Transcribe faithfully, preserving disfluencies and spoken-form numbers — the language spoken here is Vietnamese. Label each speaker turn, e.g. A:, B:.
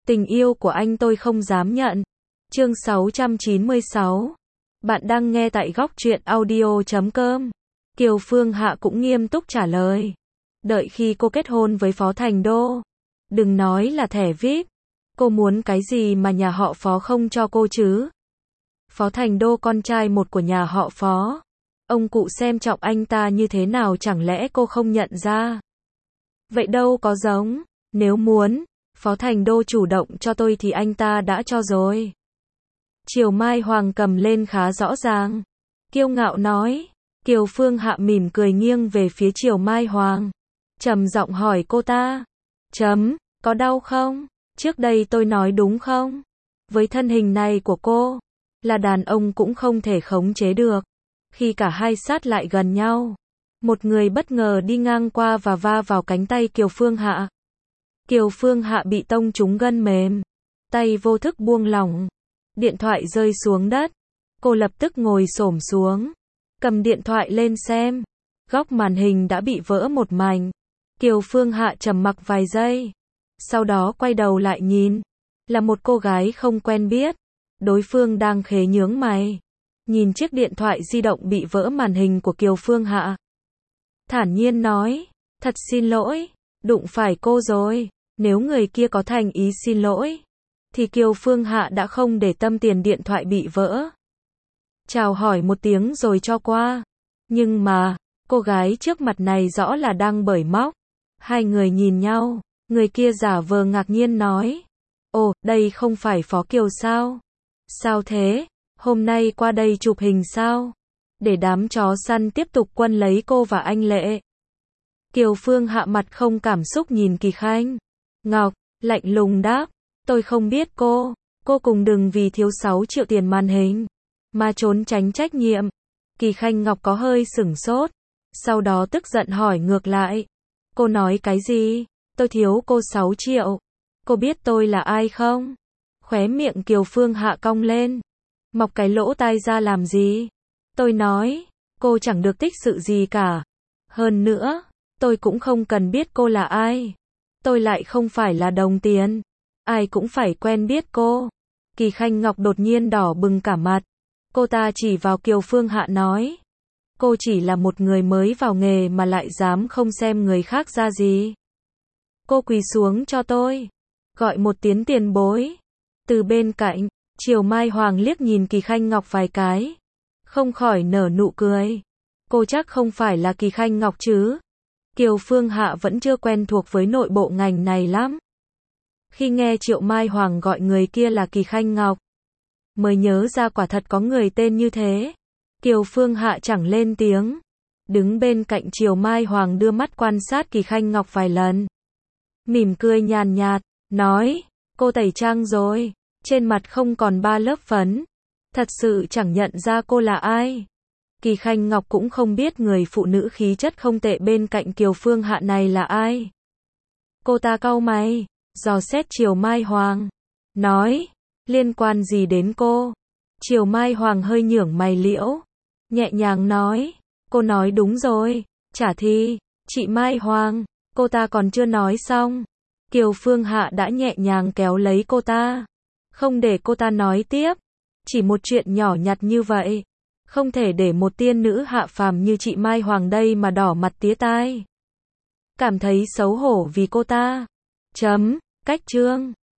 A: Tình yêu của anh tôi không dám nhận. Chương sáu trăm chín mươi sáu. Bạn đang nghe tại góc truyện audio chấm com. Kiều Phương Hạ cũng nghiêm túc trả lời. Đợi khi cô kết hôn với Phó Thành Đô. Đừng nói là thẻ vi ai pi. Cô muốn cái gì mà nhà họ Phó không cho cô chứ? Phó Thành Đô con trai một của nhà họ Phó. Ông cụ xem trọng anh ta như thế nào chẳng lẽ cô không nhận ra? Vậy đâu có giống. Nếu muốn Phó Thành Đô chủ động cho tôi thì anh ta đã cho rồi. Triều Mai Hoàng cầm lên khá rõ ràng. Kiêu ngạo nói. Kiều Phương Hạ mỉm cười nghiêng về phía Triều Mai Hoàng. Trầm giọng hỏi cô ta. Chấm, có đau không? Trước đây tôi nói đúng không? Với thân hình này của cô, là đàn ông cũng không thể khống chế được. Khi cả hai sát lại gần nhau, một người bất ngờ đi ngang qua và va vào cánh tay Kiều Phương Hạ. Kiều Phương Hạ bị tông trúng gân mềm, tay vô thức buông lỏng, điện thoại rơi xuống đất. Cô lập tức ngồi xổm xuống, cầm điện thoại lên xem. Góc màn hình đã bị vỡ một mảnh. Kiều Phương Hạ trầm mặc vài giây, sau đó quay đầu lại nhìn, là một cô gái không quen biết. Đối phương đang khế nhướng mày, nhìn chiếc điện thoại di động bị vỡ màn hình của Kiều Phương Hạ. Thản nhiên nói, thật xin lỗi, đụng phải cô rồi. Nếu người kia có thành ý xin lỗi, thì Kiều Phương Hạ đã không để tâm tiền điện thoại bị vỡ. Chào hỏi một tiếng rồi cho qua. Nhưng mà, cô gái trước mặt này rõ là đang bởi móc. Hai người nhìn nhau, người kia giả vờ ngạc nhiên nói. Ồ, đây không phải Phó Kiều sao? Sao thế? Hôm nay qua đây chụp hình sao? Để đám chó săn tiếp tục quân lấy cô và anh Lệ. Kiều Phương Hạ mặt không cảm xúc nhìn Kỳ Khanh Ngọc, lạnh lùng đáp. Tôi không biết cô. Cô cùng đừng vì thiếu sáu triệu tiền màn hình mà trốn tránh trách nhiệm. Kỳ Khanh Ngọc có hơi sửng sốt, sau đó tức giận hỏi ngược lại. Cô nói cái gì? Tôi thiếu cô sáu triệu. Cô biết tôi là ai không? Khóe miệng Kiều Phương Hạ cong lên. Mọc cái lỗ tai ra làm gì? Tôi nói, cô chẳng được tích sự gì cả. Hơn nữa, tôi cũng không cần biết cô là ai. Tôi lại không phải là đồng tiền. Ai cũng phải quen biết cô. Kỳ Khanh Ngọc đột nhiên đỏ bừng cả mặt. Cô ta chỉ vào Kiều Phương Hạ nói. Cô chỉ là một người mới vào nghề mà lại dám không xem người khác ra gì. Cô quỳ xuống cho tôi. Gọi một tiếng tiền bối. Từ bên cạnh, Triều Mai Hoàng liếc nhìn Kỳ Khanh Ngọc vài cái. Không khỏi nở nụ cười. Cô chắc không phải là Kỳ Khanh Ngọc chứ? Kiều Phương Hạ vẫn chưa quen thuộc với nội bộ ngành này lắm. Khi nghe Triệu Mai Hoàng gọi người kia là Kỳ Khanh Ngọc, mới nhớ ra quả thật có người tên như thế. Kiều Phương Hạ chẳng lên tiếng. Đứng bên cạnh Triều Mai Hoàng đưa mắt quan sát Kỳ Khanh Ngọc vài lần. Mỉm cười nhàn nhạt, nói, cô tẩy trang rồi. Trên mặt không còn ba lớp phấn. Thật sự chẳng nhận ra cô là ai. Kỳ Khanh Ngọc cũng không biết người phụ nữ khí chất không tệ bên cạnh Kiều Phương Hạ này là ai. Cô ta cau mày, dò xét Triều Mai Hoàng. Nói, liên quan gì đến cô? Triều Mai Hoàng hơi nhướng mày liễu. Nhẹ nhàng nói, cô nói đúng rồi. Chả thì, chị Mai Hoàng. Cô ta còn chưa nói xong. Kiều Phương Hạ đã nhẹ nhàng kéo lấy cô ta. Không để cô ta nói tiếp. Chỉ một chuyện nhỏ nhặt như vậy. Không thể để một tiên nữ hạ phàm như chị Mai Hoàng đây mà đỏ mặt tía tai. Cảm thấy xấu hổ vì cô ta. Chấm, cách chương.